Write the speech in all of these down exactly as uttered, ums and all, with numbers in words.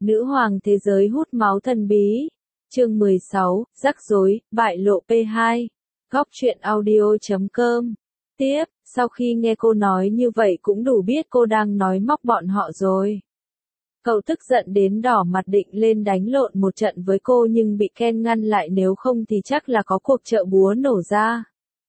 Nữ hoàng thế giới hút máu thần bí. Chương mười sáu, rắc rối, bại lộ P hai. Góc truyện audio chấm com. Tiếp, sau khi nghe cô nói như vậy cũng đủ biết cô đang nói móc bọn họ rồi. Cậu tức giận đến đỏ mặt định lên đánh lộn một trận với cô nhưng bị Ken ngăn lại, nếu không thì chắc là có cuộc chợ búa nổ ra.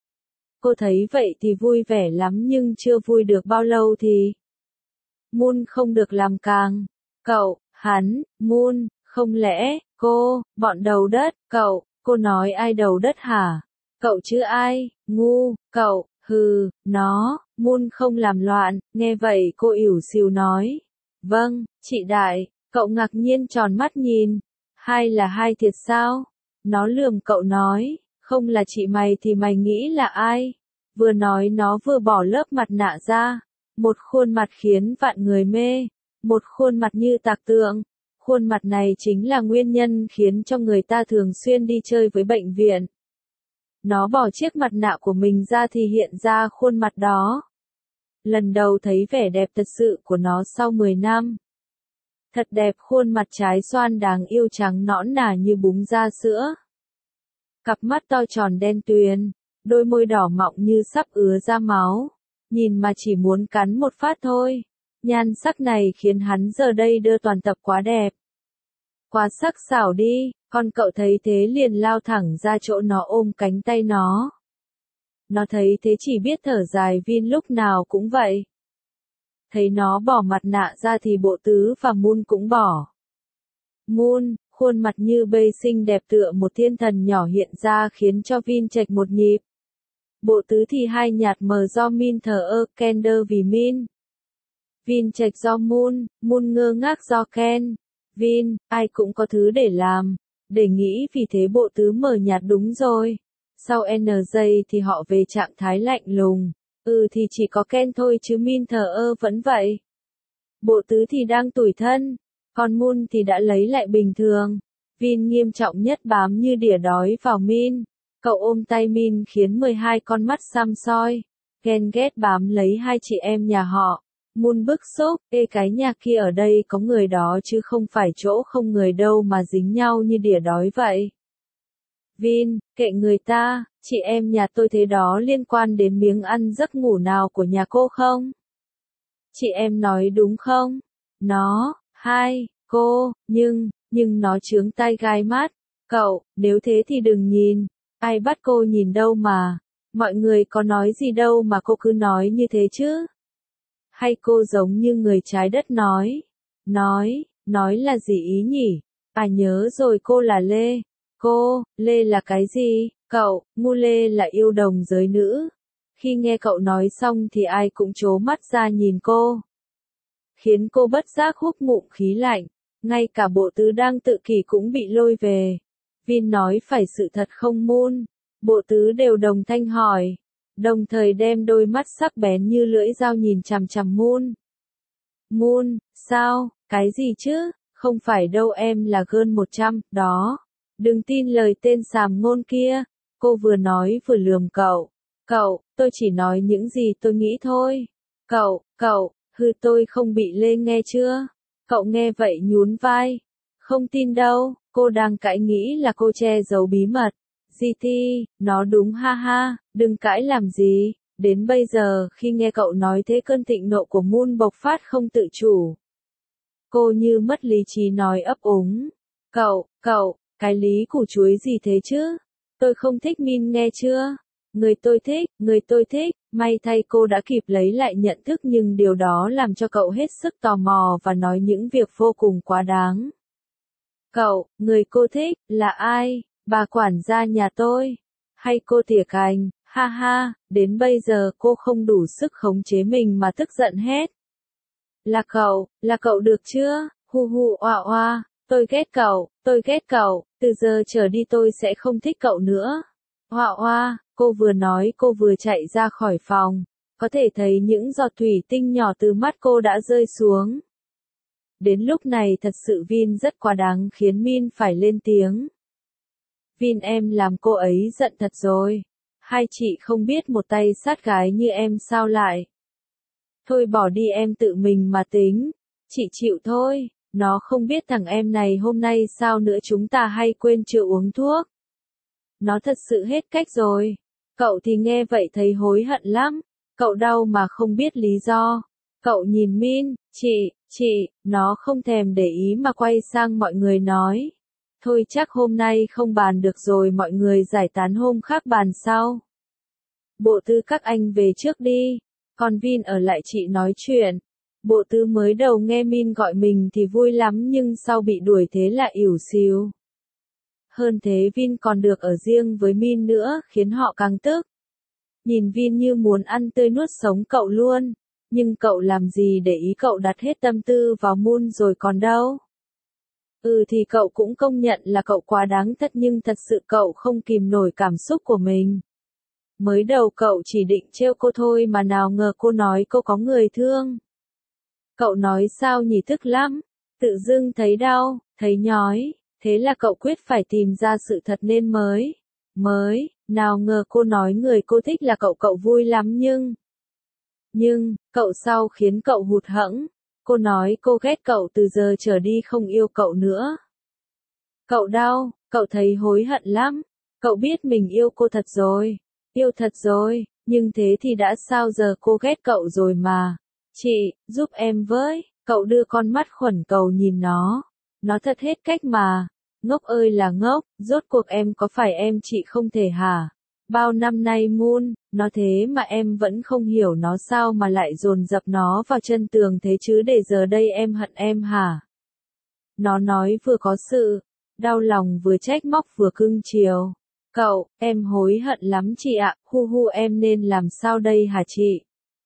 Cô thấy vậy thì vui vẻ lắm nhưng chưa vui được bao lâu thì Moon không được làm càng. Cậu, hắn, Moon, không lẽ, cô, bọn đầu đất, cậu, cô nói ai đầu đất hả? Cậu chứ ai, ngu, cậu, hừ, nó, Moon không làm loạn, nghe vậy cô ỉu xìu nói. Vâng, chị Đại, cậu ngạc nhiên tròn mắt nhìn. Hai là hai thiệt sao? Nó lườm cậu nói, không là chị mày thì mày nghĩ là ai? Vừa nói nó vừa bỏ lớp mặt nạ ra. Một khuôn mặt khiến vạn người mê. Một khuôn mặt như tạc tượng. Khuôn mặt này chính là nguyên nhân khiến cho người ta thường xuyên đi chơi với bệnh viện. Nó bỏ chiếc mặt nạ của mình ra thì hiện ra khuôn mặt đó. Lần đầu thấy vẻ đẹp thật sự của nó sau mười năm. Thật đẹp, khuôn mặt trái xoan đáng yêu trắng nõn nà như búng da sữa. Cặp mắt to tròn đen tuyền, đôi môi đỏ mọng như sắp ứa ra máu. Nhìn mà chỉ muốn cắn một phát thôi. Nhan sắc này khiến hắn giờ đây đưa toàn tập quá đẹp. Quá sắc sảo đi, con cậu thấy thế liền lao thẳng ra chỗ nó ôm cánh tay nó. Nó thấy thế chỉ biết thở dài, Vin lúc nào cũng vậy. Thấy nó bỏ mặt nạ ra thì Bộ Tứ và Moon cũng bỏ. Moon, khuôn mặt như bây xinh đẹp tựa một thiên thần nhỏ hiện ra khiến cho Vin chệch một nhịp. Bộ Tứ thì hai nhạt mờ do Min thờ ơ, Ken đơ vì Min. Vin chệch do Moon, Moon ngơ ngác do Ken. Vin, ai cũng có thứ để làm, để nghĩ, vì thế Bộ Tứ mờ nhạt đúng rồi. Sau N giây thì họ về trạng thái lạnh lùng. Ừ thì chỉ có Ken thôi chứ Min thờ ơ vẫn vậy. Bộ Tứ thì đang tủi thân, còn Moon thì đã lấy lại bình thường. Vin nghiêm trọng nhất bám như đỉa đói vào Min. Cậu ôm tay Min khiến mười hai con mắt săm soi. Ken ghét bám lấy hai chị em nhà họ. Moon bức xúc, ê cái nhà kia ở đây có người đó chứ không phải chỗ không người đâu mà dính nhau như đỉa đói vậy. Vin, kệ người ta, chị em nhà tôi thế đó liên quan đến miếng ăn giấc ngủ nào của nhà cô không? Chị em nói đúng không? Nó, hai, cô, nhưng, nhưng nó chướng tai gai mắt. Cậu, nếu thế thì đừng nhìn, ai bắt cô nhìn đâu mà, mọi người có nói gì đâu mà cô cứ nói như thế chứ? Hay cô giống như người trái đất nói? Nói, nói là gì ý nhỉ? À nhớ rồi, cô là Lê. Cô, Lê là cái gì? Cậu, ngu Lê là yêu đồng giới nữ. Khi nghe cậu nói xong thì ai cũng trố mắt ra nhìn cô. Khiến cô bất giác húp ngụm khí lạnh. Ngay cả Bộ Tứ đang tự kỷ cũng bị lôi về. Vin nói phải sự thật không Moon? Bộ Tứ đều đồng thanh hỏi. Đồng thời đem đôi mắt sắc bén như lưỡi dao nhìn chằm chằm Moon. Moon, sao, cái gì chứ? Không phải đâu, em là girl một trăm, đó. Đừng tin lời tên xàm ngôn kia. Cô vừa nói vừa lườm cậu. Cậu, tôi chỉ nói những gì tôi nghĩ thôi. Cậu, cậu, hư tôi không bị Lê nghe chưa? Cậu nghe vậy nhún vai. Không tin đâu, cô đang cãi nghĩ là cô che giấu bí mật. giê tê, nó đúng ha ha, đừng cãi làm gì. Đến bây giờ, khi nghe cậu nói thế cơn thịnh nộ của Moon bộc phát không tự chủ. Cô như mất lý trí nói ấp úng. Cậu, cậu, cái lý củ chuối gì thế chứ? Tôi không thích Min nghe chưa? Người tôi thích, người tôi thích, may thay cô đã kịp lấy lại nhận thức nhưng điều đó làm cho cậu hết sức tò mò và nói những việc vô cùng quá đáng. Cậu, người cô thích, là ai? Bà quản gia nhà tôi? Hay cô tỉa cành? Ha ha, đến bây giờ cô không đủ sức khống chế mình mà tức giận hết. Là cậu, là cậu được chưa? Hu hu oa oa, tôi ghét cậu, tôi ghét cậu, từ giờ trở đi tôi sẽ không thích cậu nữa. Oa oa, cô vừa nói cô vừa chạy ra khỏi phòng. Có thể thấy những giọt thủy tinh nhỏ từ mắt cô đã rơi xuống. Đến lúc này thật sự Vin rất quá đáng khiến Min phải lên tiếng. Vin, em làm cô ấy giận thật rồi. Hai chị không biết một tay sát gái như em sao lại. Thôi bỏ đi, em tự mình mà tính. Chị chịu thôi. Nó không biết thằng em này hôm nay sao nữa chúng ta hay quên chưa uống thuốc. Nó thật sự hết cách rồi. Cậu thì nghe vậy thấy hối hận lắm. Cậu đau mà không biết lý do. Cậu nhìn Min, chị, chị, nó không thèm để ý mà quay sang mọi người nói. Thôi chắc hôm nay không bàn được rồi, mọi người giải tán hôm khác bàn sau. Bộ tư các anh về trước đi. Còn Vin ở lại chị nói chuyện. Bộ tư mới đầu nghe Min gọi mình thì vui lắm nhưng sau bị đuổi thế là ỉu xìu. Hơn thế Vin còn được ở riêng với Min nữa khiến họ càng tức. Nhìn Vin như muốn ăn tươi nuốt sống cậu luôn. Nhưng cậu làm gì để ý, cậu đặt hết tâm tư vào Moon rồi còn đâu. Ừ thì cậu cũng công nhận là cậu quá đáng thật, nhưng thật sự cậu không kìm nổi cảm xúc của mình. Mới đầu cậu chỉ định trêu cô thôi mà nào ngờ cô nói cô có người thương. Cậu nói sao nhỉ, tức lắm. Tự dưng thấy đau, thấy nhói. Thế là cậu quyết phải tìm ra sự thật nên mới. Mới, nào ngờ cô nói người cô thích là cậu, cậu vui lắm nhưng. Nhưng, cậu sau khiến cậu hụt hẫng. Cô nói cô ghét cậu, từ giờ trở đi không yêu cậu nữa. Cậu đau, cậu thấy hối hận lắm. Cậu biết mình yêu cô thật rồi. Yêu thật rồi, nhưng thế thì đã sao, giờ cô ghét cậu rồi mà. Chị, giúp em với. Cậu đưa con mắt khuẩn cầu nhìn nó. Nó thật hết cách mà. Ngốc ơi là ngốc, rốt cuộc em có phải em chị không thể hả? Bao năm nay Moon, nó thế mà em vẫn không hiểu nó sao mà lại dồn dập nó vào chân tường thế chứ, để giờ đây em hận em hả? Nó nói vừa có sự đau lòng vừa trách móc vừa cưng chiều. Cậu, em hối hận lắm chị ạ, hu hu em nên làm sao đây hả chị?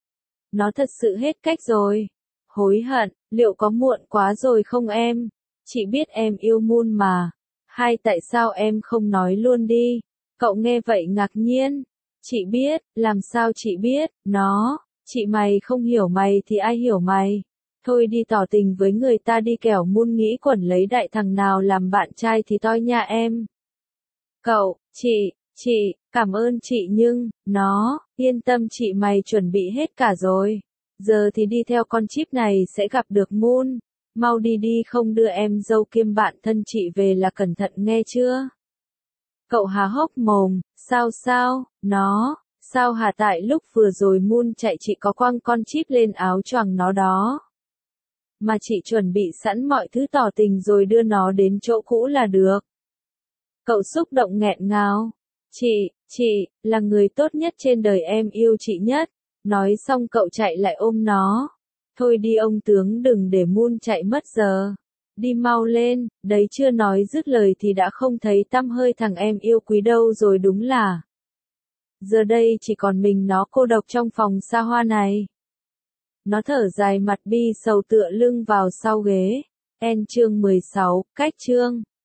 Nó thật sự hết cách rồi. Hối hận, liệu có muộn quá rồi không em? Chị biết em yêu Moon mà. Hay tại sao em không nói luôn đi? Cậu nghe vậy ngạc nhiên. Chị biết, làm sao chị biết, nó, chị mày không hiểu mày thì ai hiểu mày? Thôi đi tỏ tình với người ta đi, kẻo Moon nghĩ quẩn lấy đại thằng nào làm bạn trai thì toi nha em. Cậu, chị, chị, cảm ơn chị nhưng, nó, yên tâm chị mày chuẩn bị hết cả rồi. Giờ thì đi theo con chip này sẽ gặp được Moon. Mau đi đi, không đưa em dâu kiêm bạn thân chị về là cẩn thận nghe chưa? Cậu há hốc mồm, sao sao, nó, sao hả, tại lúc vừa rồi Moon chạy chị có quăng con chip lên áo choàng nó đó. Mà chị chuẩn bị sẵn mọi thứ tỏ tình rồi đưa nó đến chỗ cũ là được. Cậu xúc động nghẹn ngào. Chị, chị, là người tốt nhất trên đời, em yêu chị nhất. Nói xong cậu chạy lại ôm nó. Thôi đi ông tướng, đừng để Moon chạy mất giờ. Đi mau lên, đấy chưa nói dứt lời thì đã không thấy tăm hơi thằng em yêu quý đâu rồi, đúng là. Giờ đây chỉ còn mình nó cô độc trong phòng xa hoa này. Nó thở dài, mặt bi sầu tựa lưng vào sau ghế. En chương mười sáu, cách chương.